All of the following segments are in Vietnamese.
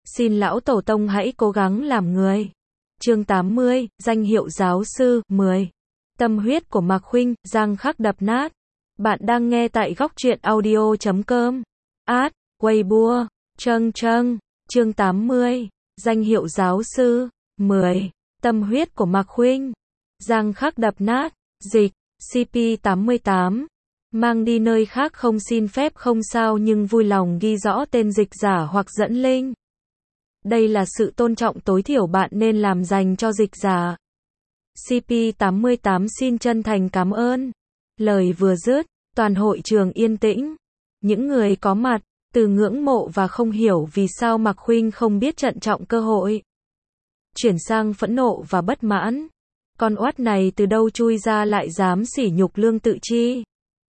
Xin lão tổ tông hãy cố gắng làm người. Chương 80, danh hiệu giáo sư, 10. Tâm huyết của Mạc Khuynh, Giang Khắc đập nát. Bạn đang nghe tại góc truyện audio.com. Weibo, chương 80, danh hiệu giáo sư, 10. Tâm huyết của Mạc Khuynh, Giang Khắc đập nát. Dịch, CP88. Mang đi nơi khác không xin phép không sao nhưng vui lòng ghi rõ tên dịch giả hoặc dẫn link. Đây là sự tôn trọng tối thiểu bạn nên làm dành cho dịch giả. CP88 xin chân thành cảm ơn. Lời vừa dứt, toàn hội trường yên tĩnh. Những người có mặt, từ ngưỡng mộ và không hiểu vì sao Mạc Khuynh không biết trân trọng cơ hội, chuyển sang phẫn nộ và bất mãn. Con oát này từ đâu chui ra lại dám sỉ nhục Lương Tự Chi.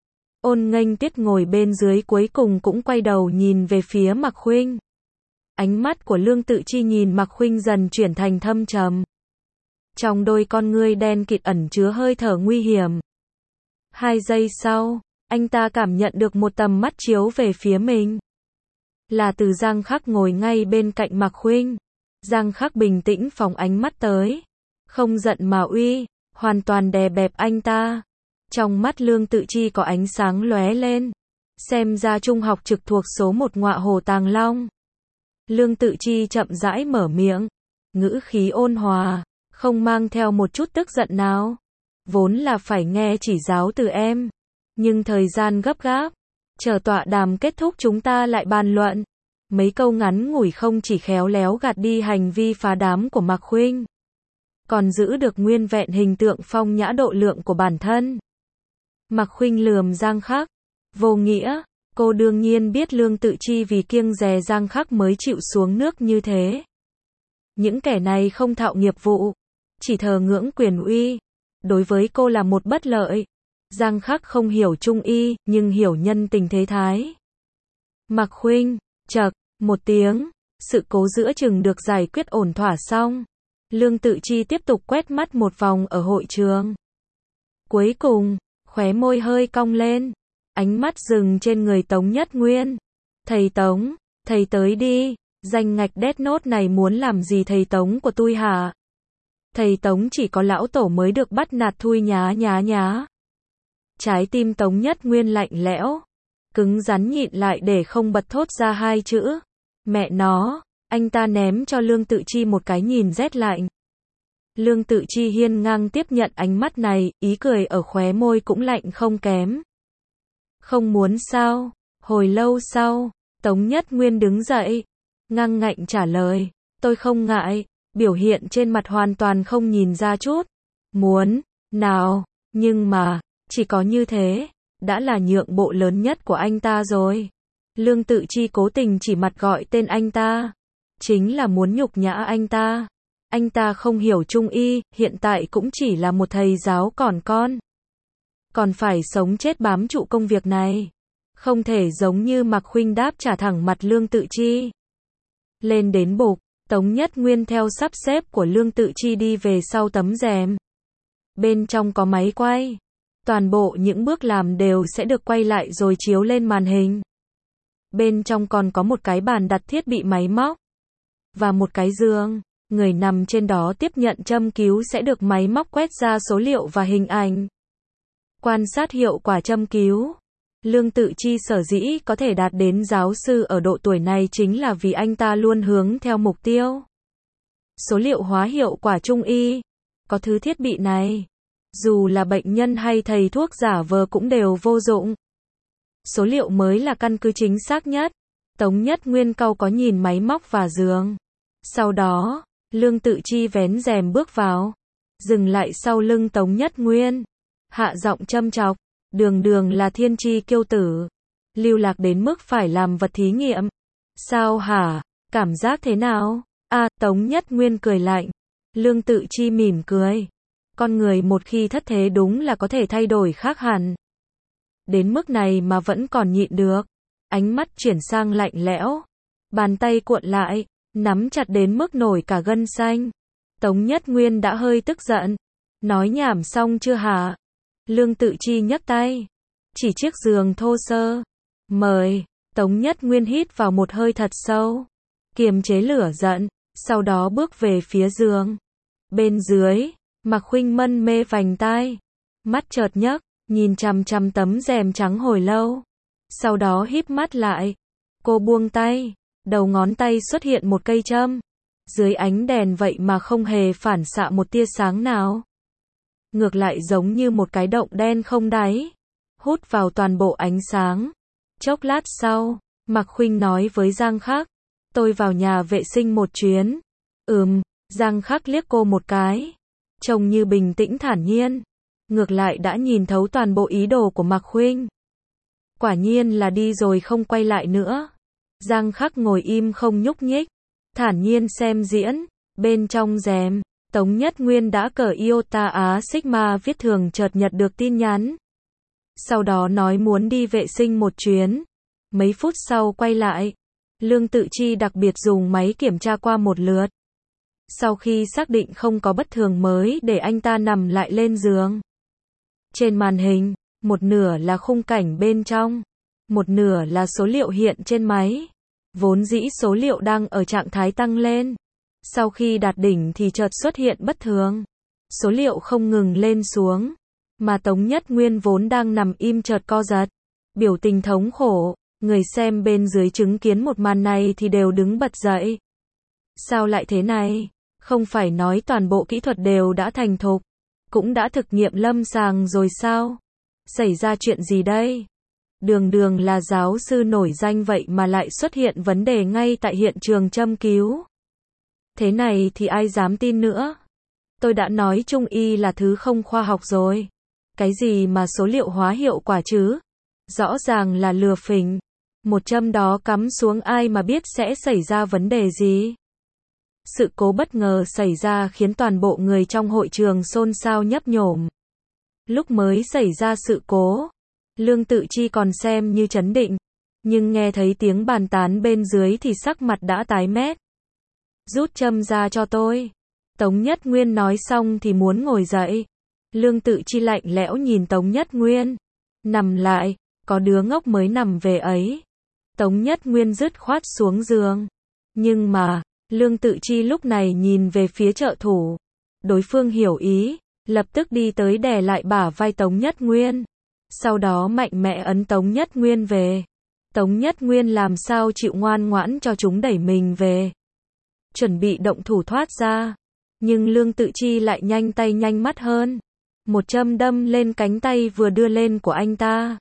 Ôn Nghênh Tuyết ngồi bên dưới cuối cùng cũng quay đầu nhìn về phía Mạc Khuynh. Ánh mắt của Lương Tự Chi nhìn Mạc Khuynh dần chuyển thành thâm trầm. Trong đôi con ngươi đen kịt ẩn chứa hơi thở nguy hiểm. 2 giây sau, anh ta cảm nhận được một tầm mắt chiếu về phía mình. Là từ Giang Khắc ngồi ngay bên cạnh Mạc Khuynh. Giang Khắc bình tĩnh phóng ánh mắt tới. Không giận mà uy, hoàn toàn đè bẹp anh ta. Trong mắt Lương Tự Chi có ánh sáng lóe lên. Xem ra trung học trực thuộc số 1 Ngọa Hồ Tàng Long. Lương Tự Chi chậm rãi mở miệng. Ngữ khí ôn hòa, không mang theo một chút tức giận nào. Vốn là phải nghe chỉ giáo từ em. Nhưng thời gian gấp gáp. Chờ tọa đàm kết thúc chúng ta lại bàn luận. Mấy câu ngắn ngủi không chỉ khéo léo gạt đi hành vi phá đám của Mạc Khuynh, còn giữ được nguyên vẹn hình tượng phong nhã độ lượng của bản thân. Mạc Khuynh lườm Giang Khắc. Vô nghĩa, cô đương nhiên biết Lương Tự Chi vì kiêng dè Giang Khắc mới chịu xuống nước như thế. Những kẻ này không thạo nghiệp vụ, chỉ thờ ngưỡng quyền uy. Đối với cô là một bất lợi. Giang Khắc không hiểu trung y, nhưng hiểu nhân tình thế thái. Mạc Khuynh, chậc, một tiếng, sự cố giữa chừng được giải quyết ổn thỏa xong. Lương Tự Chi tiếp tục quét mắt một vòng ở hội trường. Cuối cùng, khóe môi hơi cong lên. Ánh mắt dừng trên người Tống Nhất Nguyên. Thầy Tống, thầy tới đi. Danh ngạch Death Note này muốn làm gì thầy Tống của tôi hả? Thầy Tống chỉ có lão tổ mới được bắt nạt thui nhá. Trái tim Tống Nhất Nguyên lạnh lẽo, cứng rắn nhịn lại để không bật thốt ra 2 chữ. Mẹ nó, anh ta ném cho Lương Tự Chi một cái nhìn rét lạnh. Lương Tự Chi hiên ngang tiếp nhận ánh mắt này, ý cười ở khóe môi cũng lạnh không kém. Không muốn sao? Hồi lâu sau, Tống Nhất Nguyên đứng dậy, ngang ngạnh trả lời, tôi không ngại, biểu hiện trên mặt hoàn toàn không nhìn ra chút muốn nào, nhưng mà, chỉ có như thế, đã là nhượng bộ lớn nhất của anh ta rồi. Lương Tự Chi cố tình chỉ mặt gọi tên anh ta, chính là muốn nhục nhã anh ta. Anh ta không hiểu trung y, hiện tại cũng chỉ là một thầy giáo còn con. Còn phải sống chết bám trụ công việc này. Không thể giống như Mạc Khuynh đáp trả thẳng mặt Lương Tự Chi. Lên đến bục, Tống Nhất Nguyên theo sắp xếp của Lương Tự Chi đi về sau tấm rèm. Bên trong có máy quay. Toàn bộ những bước làm đều sẽ được quay lại rồi chiếu lên màn hình. Bên trong còn có một cái bàn đặt thiết bị máy móc. Và một cái giường. Người nằm trên đó tiếp nhận châm cứu sẽ được máy móc quét ra số liệu và hình ảnh. Quan sát hiệu quả châm cứu. Lương Tự Chi sở dĩ có thể đạt đến giáo sư ở độ tuổi này chính là vì anh ta luôn hướng theo mục tiêu số liệu hóa hiệu quả trung y. Có thứ thiết bị này, dù là bệnh nhân hay thầy thuốc giả vờ cũng đều vô dụng. Số liệu mới là căn cứ chính xác nhất. Tống Nhất Nguyên cau có nhìn máy móc và giường. Sau đó, Lương Tự Chi vén rèm bước vào, dừng lại sau lưng Tống Nhất Nguyên, hạ giọng châm chọc, đường là thiên chi kiêu tử, lưu lạc đến mức phải làm vật thí nghiệm. Sao hả? Cảm giác thế nào? Tống Nhất Nguyên cười lạnh. Lương Tự Chi mỉm cười. Con người một khi thất thế đúng là có thể thay đổi khác hẳn. Đến mức này mà vẫn còn nhịn được. Ánh mắt chuyển sang lạnh lẽo. Bàn tay cuộn lại, nắm chặt đến mức nổi cả gân xanh. Tống Nhất Nguyên đã hơi tức giận. Nói nhảm xong chưa hả? Lương Tự Chi nhấc tay. Chỉ chiếc giường thô sơ. Mời. Tống Nhất Nguyên hít vào một hơi thật sâu. kiềm chế lửa giận, sau đó bước về phía giường. Bên dưới, Mạc Khuynh mân mê vành tai, mắt chợt nhấc, nhìn chằm chằm tấm rèm trắng hồi lâu. Sau đó híp mắt lại. Cô buông tay, đầu ngón tay xuất hiện một cây châm. Dưới ánh đèn vậy mà không hề phản xạ một tia sáng nào. Ngược lại giống như một cái động đen không đáy, hút vào toàn bộ ánh sáng. Chốc lát sau, Mạc Khuynh nói với Giang Khắc, tôi vào nhà vệ sinh một chuyến. Giang Khắc liếc cô một cái, trông như bình tĩnh thản nhiên, ngược lại đã nhìn thấu toàn bộ ý đồ của Mạc Khuynh. Quả nhiên là đi rồi không quay lại nữa. Giang Khắc ngồi im không nhúc nhích, thản nhiên xem diễn. Bên trong rèm, Tống Nhất Nguyên đã cờ Iota Á Sigma viết thường chợt nhận được tin nhắn. Sau đó nói muốn đi vệ sinh một chuyến. Mấy phút sau quay lại, Lương Tự Chi đặc biệt dùng máy kiểm tra qua một lượt. Sau khi xác định không có bất thường mới để anh ta nằm lại lên giường. Trên màn hình, một nửa là khung cảnh bên trong, một nửa là số liệu hiện trên máy. Vốn dĩ số liệu đang ở trạng thái tăng lên. Sau khi đạt đỉnh thì chợt xuất hiện bất thường. Số liệu không ngừng lên xuống. Mà Tống Nhất Nguyên vốn đang nằm im chợt co giật. Biểu tình thống khổ. Người xem bên dưới chứng kiến một màn này thì đều đứng bật dậy. Sao lại thế này? Không phải nói toàn bộ kỹ thuật đều đã thành thục, cũng đã thực nghiệm lâm sàng rồi sao? Xảy ra chuyện gì đây? Đường đường là giáo sư nổi danh vậy mà lại xuất hiện vấn đề ngay tại hiện trường châm cứu. Thế này thì ai dám tin nữa? Tôi đã nói Trung y là thứ không khoa học rồi. Cái gì mà số liệu hóa hiệu quả chứ? Rõ ràng là lừa phỉnh. Một châm đó cắm xuống ai mà biết sẽ xảy ra vấn đề gì? Sự cố bất ngờ xảy ra khiến toàn bộ người trong hội trường xôn xao nhấp nhổm. Lúc mới xảy ra sự cố, Lương Tự Chi còn xem như trấn định, nhưng nghe thấy tiếng bàn tán bên dưới thì sắc mặt đã tái mét. Rút châm ra cho tôi. Tống Nhất Nguyên nói xong thì muốn ngồi dậy. Lương Tự Chi lạnh lẽo nhìn Tống Nhất Nguyên. Nằm lại, có đứa ngốc mới nằm về ấy. Tống Nhất Nguyên dứt khoát xuống giường. Nhưng mà, Lương Tự Chi lúc này nhìn về phía trợ thủ. Đối phương hiểu ý, lập tức đi tới đè lại bả vai Tống Nhất Nguyên. Sau đó mạnh mẽ ấn Tống Nhất Nguyên về. Tống Nhất Nguyên làm sao chịu ngoan ngoãn cho chúng đẩy mình về. Chuẩn bị động thủ thoát ra. Nhưng Lương Tự Chi lại nhanh tay nhanh mắt hơn. Một châm đâm lên cánh tay vừa đưa lên của anh ta.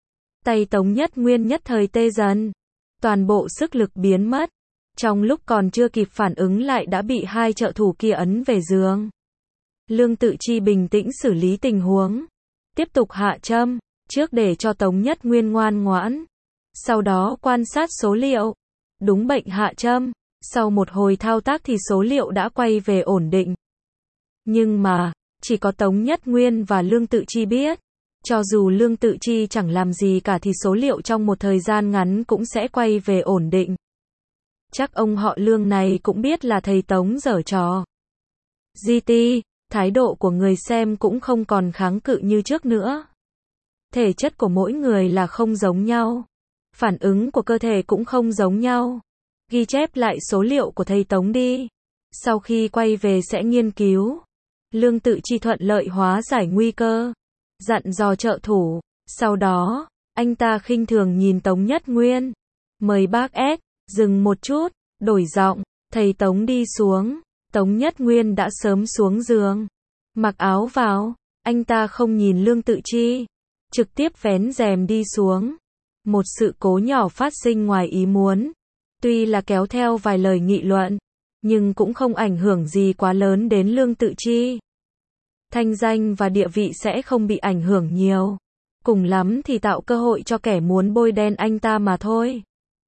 Tay Tống Nhất Nguyên nhất thời tê dần. Toàn bộ sức lực biến mất. Trong lúc còn chưa kịp phản ứng lại đã bị hai trợ thủ kia ấn về giường. Lương Tự Chi bình tĩnh xử lý tình huống. Tiếp tục hạ châm, trước để cho Tống Nhất Nguyên ngoan ngoãn. Sau đó quan sát số liệu. Đúng bệnh hạ châm. Sau một hồi thao tác thì số liệu đã quay về ổn định. Nhưng mà, chỉ có Tống Nhất Nguyên và Lương Tự Chi biết. Cho dù Lương Tự Chi chẳng làm gì cả thì số liệu trong một thời gian ngắn cũng sẽ quay về ổn định. Chắc ông họ Lương này cũng biết là thầy Tống giở trò. GT, thái độ của người xem cũng không còn kháng cự như trước nữa. Thể chất của mỗi người là không giống nhau. Phản ứng của cơ thể cũng không giống nhau. Ghi chép lại số liệu của thầy Tống đi. Sau khi quay về sẽ nghiên cứu. Lương Tự Chi thuận lợi hóa giải nguy cơ. Dặn dò trợ thủ. Sau đó, anh ta khinh thường nhìn Tống Nhất Nguyên. Mời bác S, dừng một chút, đổi giọng. Thầy Tống đi xuống. Tống Nhất Nguyên đã sớm xuống giường. Mặc áo vào. Anh ta không nhìn Lương Tự Chi. Trực tiếp vén rèm đi xuống. Một sự cố nhỏ phát sinh ngoài ý muốn. Tuy là kéo theo vài lời nghị luận, nhưng cũng không ảnh hưởng gì quá lớn đến Lương Tự Chi. Thanh danh và địa vị sẽ không bị ảnh hưởng nhiều. Cùng lắm thì tạo cơ hội cho kẻ muốn bôi đen anh ta mà thôi.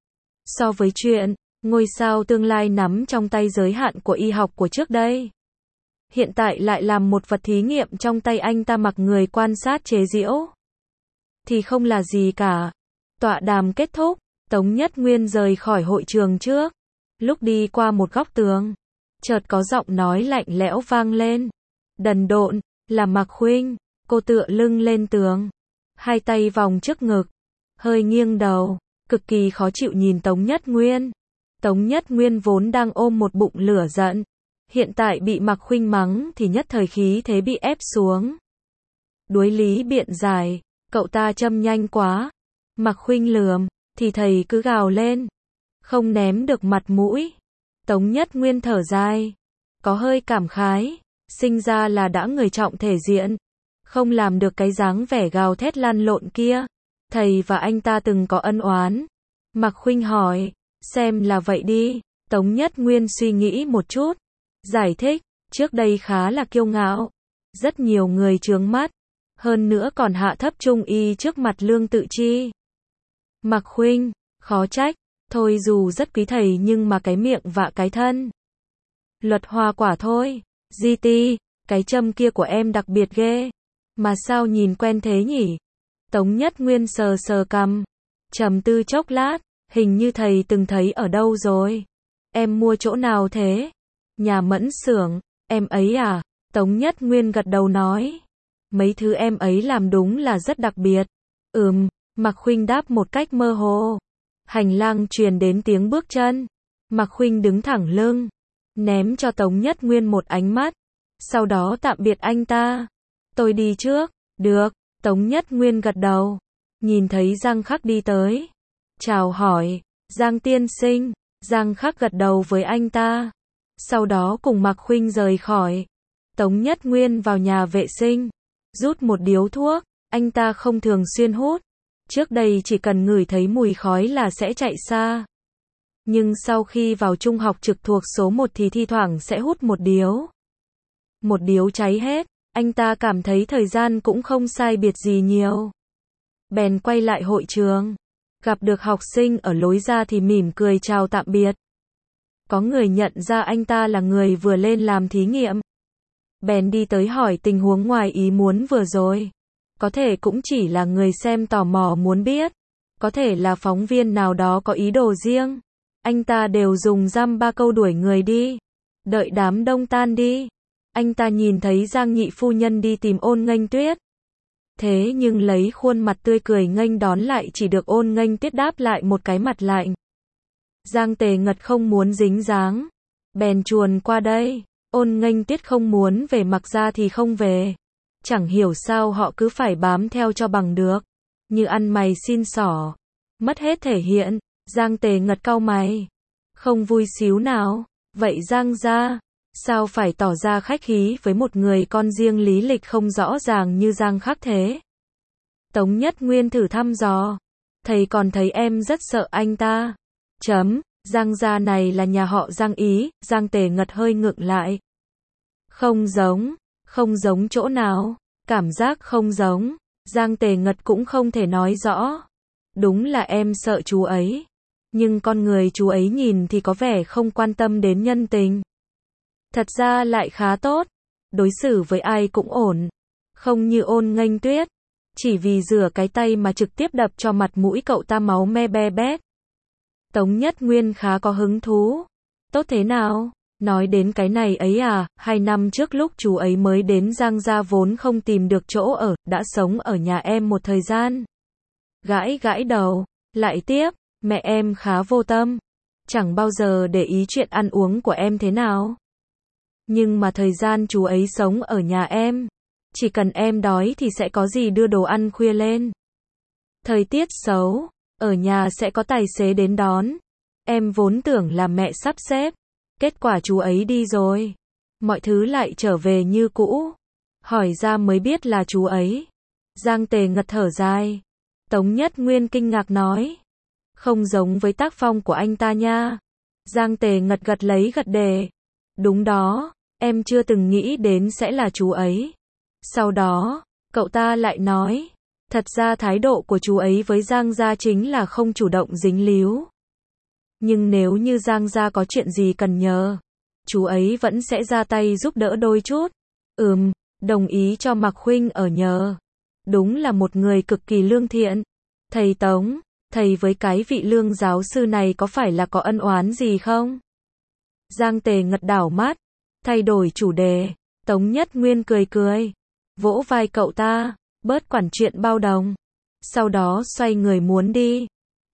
So với chuyện, ngôi sao tương lai nắm trong tay giới hạn của y học của trước đây. Hiện tại lại làm một vật thí nghiệm trong tay anh ta mặc người quan sát chế giễu. Thì không là gì cả. Tọa đàm kết thúc. Tống Nhất Nguyên rời khỏi hội trường trước. Lúc đi qua một góc tường, chợt có giọng nói lạnh lẽo vang lên. Đần độn, là Mạc Khuynh. Cô tựa lưng lên tường, hai tay vòng trước ngực, hơi nghiêng đầu, cực kỳ khó chịu nhìn Tống Nhất Nguyên. Tống Nhất Nguyên vốn đang ôm một bụng lửa giận, hiện tại bị Mạc Khuynh mắng thì nhất thời khí thế bị ép xuống. Đối lý biện giải, cậu ta châm nhanh quá. Mạc Khuynh lườm, thì thầy cứ gào lên. Không ném được mặt mũi. Tống Nhất Nguyên thở dài, có hơi cảm khái, sinh ra là đã người trọng thể diện, không làm được cái dáng vẻ gào thét lăn lộn kia. Thầy và anh ta từng có ân oán. Mạc Khuynh hỏi, xem là vậy đi. Tống Nhất Nguyên suy nghĩ một chút, giải thích, trước đây khá là kiêu ngạo, rất nhiều người chướng mắt, hơn nữa còn hạ thấp trung y trước mặt Lương Tự Chi. Mạc Khuynh, khó trách, thôi dù rất quý thầy nhưng mà cái miệng vạ cái thân. Luật hoa quả thôi. GT, cái châm kia của em đặc biệt ghê, mà sao nhìn quen thế nhỉ? Tống Nhất Nguyên sờ sờ cằm, trầm tư chốc lát, hình như thầy từng thấy ở đâu rồi. Em mua chỗ nào thế? Nhà Mẫn xưởng, em ấy à? Tống Nhất Nguyên gật đầu nói, mấy thứ em ấy làm đúng là rất đặc biệt. Mạc Khuynh đáp một cách mơ hồ. Hành lang truyền đến tiếng bước chân. Mạc Khuynh đứng thẳng lưng, ném cho Tống Nhất Nguyên một ánh mắt, sau đó tạm biệt anh ta. Tôi đi trước. Được. Tống Nhất Nguyên gật đầu, nhìn thấy Giang Khắc đi tới, chào hỏi, Giang tiên sinh. Giang Khắc gật đầu với anh ta, sau đó cùng Mạc Khuynh rời khỏi. Tống Nhất Nguyên vào nhà vệ sinh, rút một điếu thuốc, anh ta không thường xuyên hút, trước đây chỉ cần ngửi thấy mùi khói là sẽ chạy xa. Nhưng sau khi vào trung học trực thuộc số 1 thì thi thoảng sẽ hút một điếu. Một điếu cháy hết, anh ta cảm thấy thời gian cũng không sai biệt gì nhiều. Bèn quay lại hội trường, gặp được học sinh ở lối ra thì mỉm cười chào tạm biệt. Có người nhận ra anh ta là người vừa lên làm thí nghiệm, bèn đi tới hỏi tình huống ngoài ý muốn vừa rồi. Có thể cũng chỉ là người xem tò mò muốn biết, có thể là phóng viên nào đó có ý đồ riêng. Anh ta đều dùng dăm ba câu đuổi người đi. Đợi đám đông tan đi, anh ta nhìn thấy Giang nhị phu nhân đi tìm Ôn Nghênh Tuyết. Thế nhưng lấy khuôn mặt tươi cười nghênh đón lại chỉ được Ôn Nghênh Tuyết đáp lại một cái mặt lạnh. Giang Tề Ngật không muốn dính dáng, bèn chuồn qua đây. Ôn Nghênh Tuyết không muốn về Mạc gia thì không về. Chẳng hiểu sao họ cứ phải bám theo cho bằng được, như ăn mày xin xỏ, mất hết thể hiện. Giang Tề Ngật cau mày, không vui xíu nào. Vậy Giang gia, sao phải tỏ ra khách khí với một người con riêng lý lịch không rõ ràng như Giang Khắc thế? Tống Nhất Nguyên thử thăm dò, thầy còn thấy em rất sợ anh ta. Giang gia này là nhà họ Giang ý. Giang Tề Ngật hơi ngượng lại. Không giống chỗ nào? Cảm giác không giống. Giang Tề Ngật cũng không thể nói rõ. Đúng là em sợ chú ấy, nhưng con người chú ấy nhìn thì có vẻ không quan tâm đến nhân tình. Thật ra lại khá tốt, đối xử với ai cũng ổn, không như Ôn Nghênh Tuyết, chỉ vì rửa cái tay mà trực tiếp đập cho mặt mũi cậu ta máu me be bét. Tống Nhất Nguyên khá có hứng thú. Tốt thế nào? Nói đến cái này ấy à, 2 năm trước lúc chú ấy mới đến Giang gia vốn không tìm được chỗ ở, đã sống ở nhà em một thời gian. Gãi đầu, lại tiếp, mẹ em khá vô tâm, chẳng bao giờ để ý chuyện ăn uống của em thế nào. Nhưng mà thời gian chú ấy sống ở nhà em, chỉ cần em đói thì sẽ có gì đưa đồ ăn khuya lên. Thời tiết xấu, ở nhà sẽ có tài xế đến đón. Em vốn tưởng là mẹ sắp xếp, kết quả chú ấy đi rồi, mọi thứ lại trở về như cũ. Hỏi ra mới biết là chú ấy. Giang Tề Ngật thở dài. Tống Nhất Nguyên kinh ngạc nói, không giống với tác phong của anh ta nha. Giang Tề Ngật gật đề. Đúng đó, em chưa từng nghĩ đến sẽ là chú ấy. Sau đó, cậu ta lại nói, thật ra thái độ của chú ấy với Giang gia chính là không chủ động dính líu. Nhưng nếu như Giang gia có chuyện gì cần nhờ, chú ấy vẫn sẽ ra tay giúp đỡ đôi chút. Đồng ý cho Mạc Khuynh ở nhờ. Đúng là một người cực kỳ lương thiện. Thầy Tống, thầy với cái vị Lương giáo sư này có phải là có ân oán gì không? Giang Tề Ngật đảo mắt, thay đổi chủ đề. Tống Nhất Nguyên cười, vỗ vai cậu ta, bớt quản chuyện bao đồng. Sau đó xoay người muốn đi.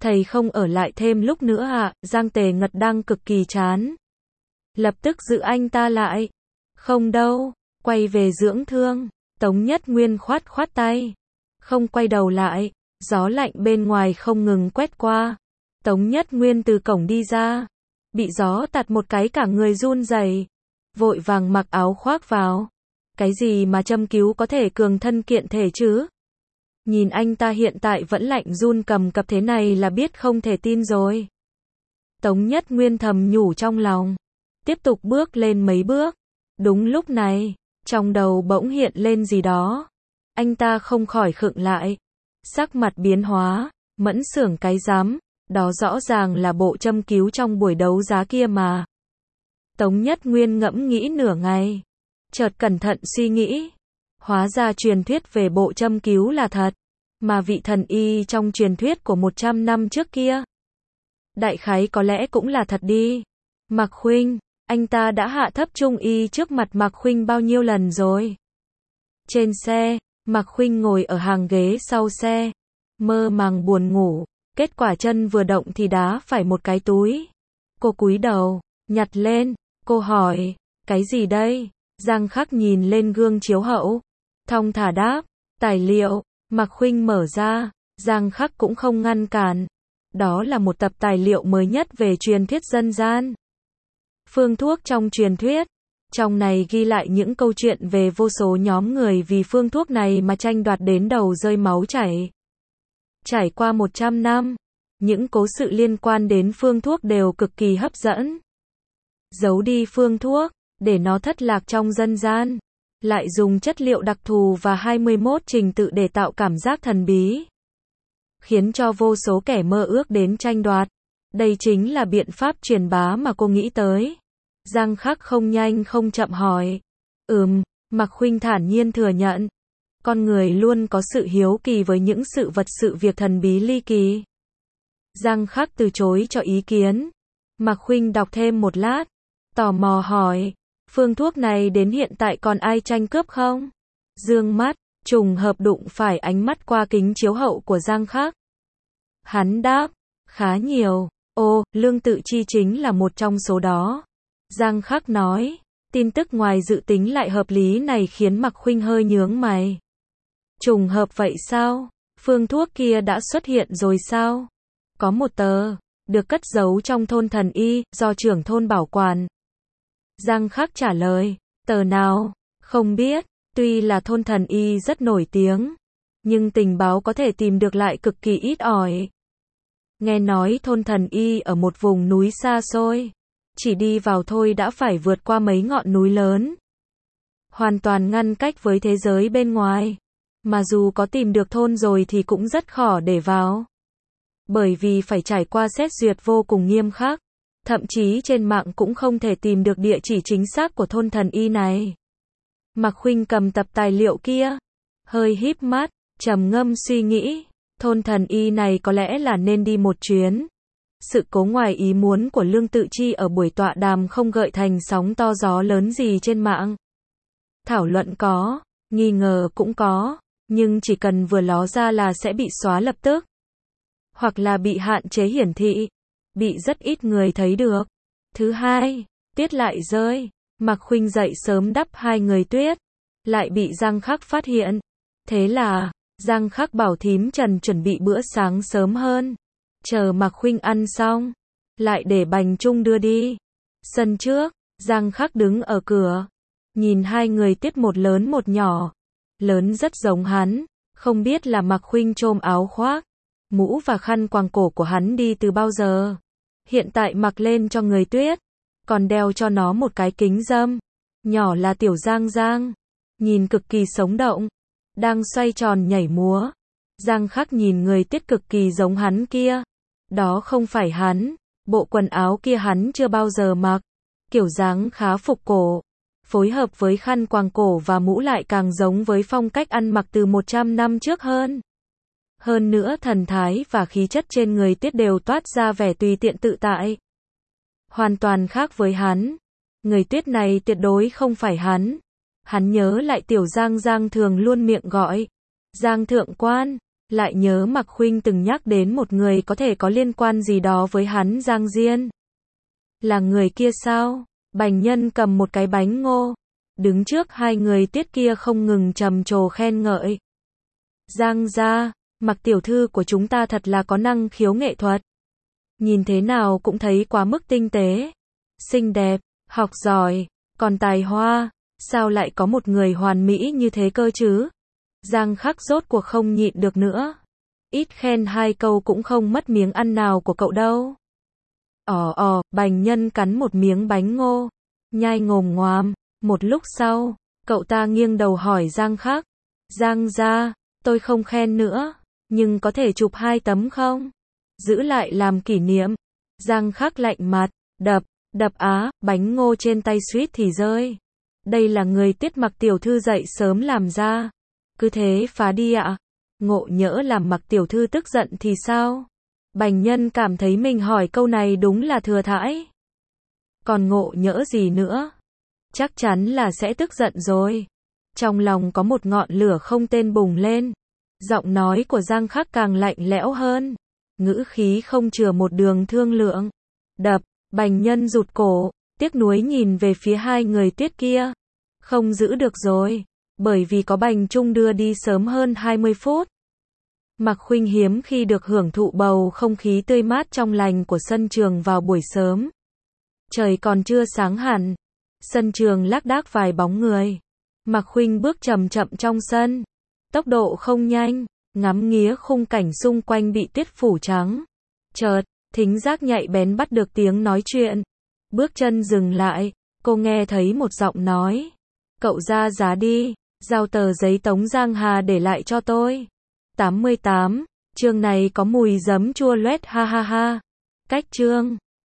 Thầy không ở lại thêm lúc nữa à? Giang Tề Ngật đang cực kỳ chán. Lập tức giữ anh ta lại. Không đâu, quay về dưỡng thương. Tống Nhất Nguyên khoát khoát tay. Không quay đầu lại. Gió lạnh bên ngoài không ngừng quét qua. Tống Nhất Nguyên từ cổng đi ra. Bị gió tạt một cái cả người run rẩy, vội vàng mặc áo khoác vào. Cái gì mà châm cứu có thể cường thân kiện thể chứ? Nhìn anh ta hiện tại vẫn lạnh run cầm cập thế này là biết không thể tin rồi. Tống Nhất Nguyên thầm nhủ trong lòng. Tiếp tục bước lên mấy bước. Đúng lúc này, trong đầu bỗng hiện lên gì đó. Anh ta không khỏi khựng lại. Sắc mặt biến hóa, Mẫn Xưởng cái rắm, đó rõ ràng là bộ châm cứu trong buổi đấu giá kia mà. Tống Nhất Nguyên ngẫm nghĩ nửa ngày, chợt cẩn thận suy nghĩ. Hóa ra truyền thuyết về bộ châm cứu là thật, mà vị thần y trong truyền thuyết của 100 năm trước kia. Đại khái có lẽ cũng là thật đi. Mạc Khuynh, anh ta đã hạ thấp trung y trước mặt Mạc Khuynh bao nhiêu lần rồi. Trên xe, Mạc Khuynh ngồi ở hàng ghế sau xe, mơ màng buồn ngủ, kết quả chân vừa động thì đá phải một cái túi. Cô cúi đầu, nhặt lên, cô hỏi, cái gì đây? Giang Khắc nhìn lên gương chiếu hậu, thong thả đáp, tài liệu. Mạc Khuynh mở ra, Giang Khắc cũng không ngăn cản. Đó là một tập tài liệu mới nhất về truyền thuyết dân gian. Phương thuốc trong truyền thuyết. Trong này ghi lại những câu chuyện về vô số nhóm người vì phương thuốc này mà tranh đoạt đến đầu rơi máu chảy. Trải qua 100 năm, những cố sự liên quan đến phương thuốc đều cực kỳ hấp dẫn. Giấu đi phương thuốc, để nó thất lạc trong dân gian. Lại dùng chất liệu đặc thù và 21 trình tự để tạo cảm giác thần bí. Khiến cho vô số kẻ mơ ước đến tranh đoạt. Đây chính là biện pháp truyền bá mà cô nghĩ tới. Giang Khắc không nhanh không chậm hỏi. Mạc Khuynh thản nhiên thừa nhận. Con người luôn có sự hiếu kỳ với những sự vật sự việc thần bí ly kỳ. Giang Khắc từ chối cho ý kiến. Mạc Khuynh đọc thêm một lát, tò mò hỏi, phương thuốc này đến hiện tại còn ai tranh cướp không? Dương mắt, trùng hợp đụng phải ánh mắt qua kính chiếu hậu của Giang Khắc. Hắn đáp, khá nhiều. Ồ, Lương Tự Chi chính là một trong số đó. Giang Khắc nói, tin tức ngoài dự tính lại hợp lý này khiến Mạc Khuynh hơi nhướng mày. Trùng hợp vậy sao? Phương thuốc kia đã xuất hiện rồi sao? Có một tờ, được cất giấu trong thôn thần y, do trưởng thôn bảo quản. Giang Khắc trả lời, tờ nào? Không biết, tuy là thôn thần y rất nổi tiếng, nhưng tình báo có thể tìm được lại cực kỳ ít ỏi. Nghe nói thôn thần y ở một vùng núi xa xôi, chỉ đi vào thôi đã phải vượt qua mấy ngọn núi lớn. Hoàn toàn ngăn cách với thế giới bên ngoài. Mà dù có tìm được thôn rồi thì cũng rất khó để vào. Bởi vì phải trải qua xét duyệt vô cùng nghiêm khắc. Thậm chí trên mạng cũng không thể tìm được địa chỉ chính xác của thôn thần y này. Mạc Khuynh cầm tập tài liệu kia, hơi híp mắt, trầm ngâm suy nghĩ, thôn thần y này có lẽ là nên đi một chuyến. Sự cố ngoài ý muốn của Lương Tự Chi ở buổi tọa đàm không gợi thành sóng to gió lớn gì trên mạng. Thảo luận có, nghi ngờ cũng có, nhưng chỉ cần vừa ló ra là sẽ bị xóa lập tức. Hoặc là bị hạn chế hiển thị, bị rất ít người thấy được. Thứ hai, tuyết lại rơi, Mạc Khuynh dậy sớm đắp 2 người tuyết, lại bị Giang Khắc phát hiện. Thế là, Giang Khắc bảo thím Trần chuẩn bị bữa sáng sớm hơn. Chờ Mạc Khuynh ăn xong, lại để Bành Trung đưa đi. Sân trước, Giang Khắc đứng ở cửa, nhìn 2 người tuyết một lớn một nhỏ. Lớn rất giống hắn, không biết là Mạc Khuynh chôm áo khoác, mũ và khăn quàng cổ của hắn đi từ bao giờ. Hiện tại mặc lên cho người tuyết, còn đeo cho nó một cái kính râm. Nhỏ là tiểu Giang Giang, nhìn cực kỳ sống động, đang xoay tròn nhảy múa. Giang Khắc nhìn người tuyết cực kỳ giống hắn kia. Đó không phải hắn, bộ quần áo kia hắn chưa bao giờ mặc, kiểu dáng khá phục cổ. Phối hợp với khăn quàng cổ và mũ lại càng giống với phong cách ăn mặc từ 100 năm trước hơn. Hơn nữa thần thái và khí chất trên người tuyết đều toát ra vẻ tùy tiện tự tại. Hoàn toàn khác với hắn. Người tuyết này tuyệt đối không phải hắn. Hắn nhớ lại tiểu Giang Giang thường luôn miệng gọi. Giang thượng quan, Lại nhớ Mạc Khuynh từng nhắc đến một người có thể có liên quan gì đó với hắn Giang Diên. Là người kia sao? Bành Nhân cầm một cái bánh ngô, đứng trước hai người Tiết kia không ngừng trầm trồ khen ngợi. Giang gia, Mạc tiểu thư của chúng ta thật là có năng khiếu nghệ thuật. Nhìn thế nào cũng thấy quá mức tinh tế, xinh đẹp, học giỏi, còn tài hoa, sao lại có một người hoàn mỹ như thế cơ chứ? Giang Khắc rốt cuộc không nhịn được nữa. Ít khen hai câu cũng không mất miếng ăn nào của cậu đâu. Bành Nhân cắn một miếng bánh ngô, nhai ngồm ngoàm. Một lúc sau, cậu ta nghiêng đầu hỏi Giang Khắc. Giang gia, tôi không khen nữa, nhưng có thể chụp 2 tấm không? Giữ lại làm kỷ niệm. Giang Khắc lạnh mặt, đập bánh ngô trên tay suýt thì rơi. Đây là người Tiết Mạc tiểu thư dậy sớm làm ra. Cứ thế phá đi ạ. Ngộ nhỡ làm Mạc tiểu thư tức giận thì sao? Bành Nhân cảm thấy mình hỏi câu này đúng là thừa thãi. Còn ngộ nhỡ gì nữa? Chắc chắn là sẽ tức giận rồi. Trong lòng có một ngọn lửa không tên bùng lên. Giọng nói của Giang Khắc càng lạnh lẽo hơn. Ngữ khí không chừa một đường thương lượng. Bành Nhân rụt cổ, tiếc nuối nhìn về phía hai người Tiết kia. Không giữ được rồi, bởi vì có Bành Trung đưa đi sớm hơn 20 phút. Mạc Khuynh hiếm khi được hưởng thụ bầu không khí tươi mát trong lành của sân trường vào buổi sớm. Trời còn chưa sáng hẳn, sân trường lác đác vài bóng người. Mạc Khuynh bước chậm chậm trong sân, tốc độ không nhanh, ngắm nghía khung cảnh xung quanh bị tuyết phủ trắng. Chợt, thính giác nhạy bén bắt được tiếng nói chuyện. Bước chân dừng lại, cô nghe thấy một giọng nói. Cậu ra giá đi, giao tờ giấy Tống Giang Hà để lại cho tôi. 88, chương này có mùi giấm chua loét ha ha ha. Cách chương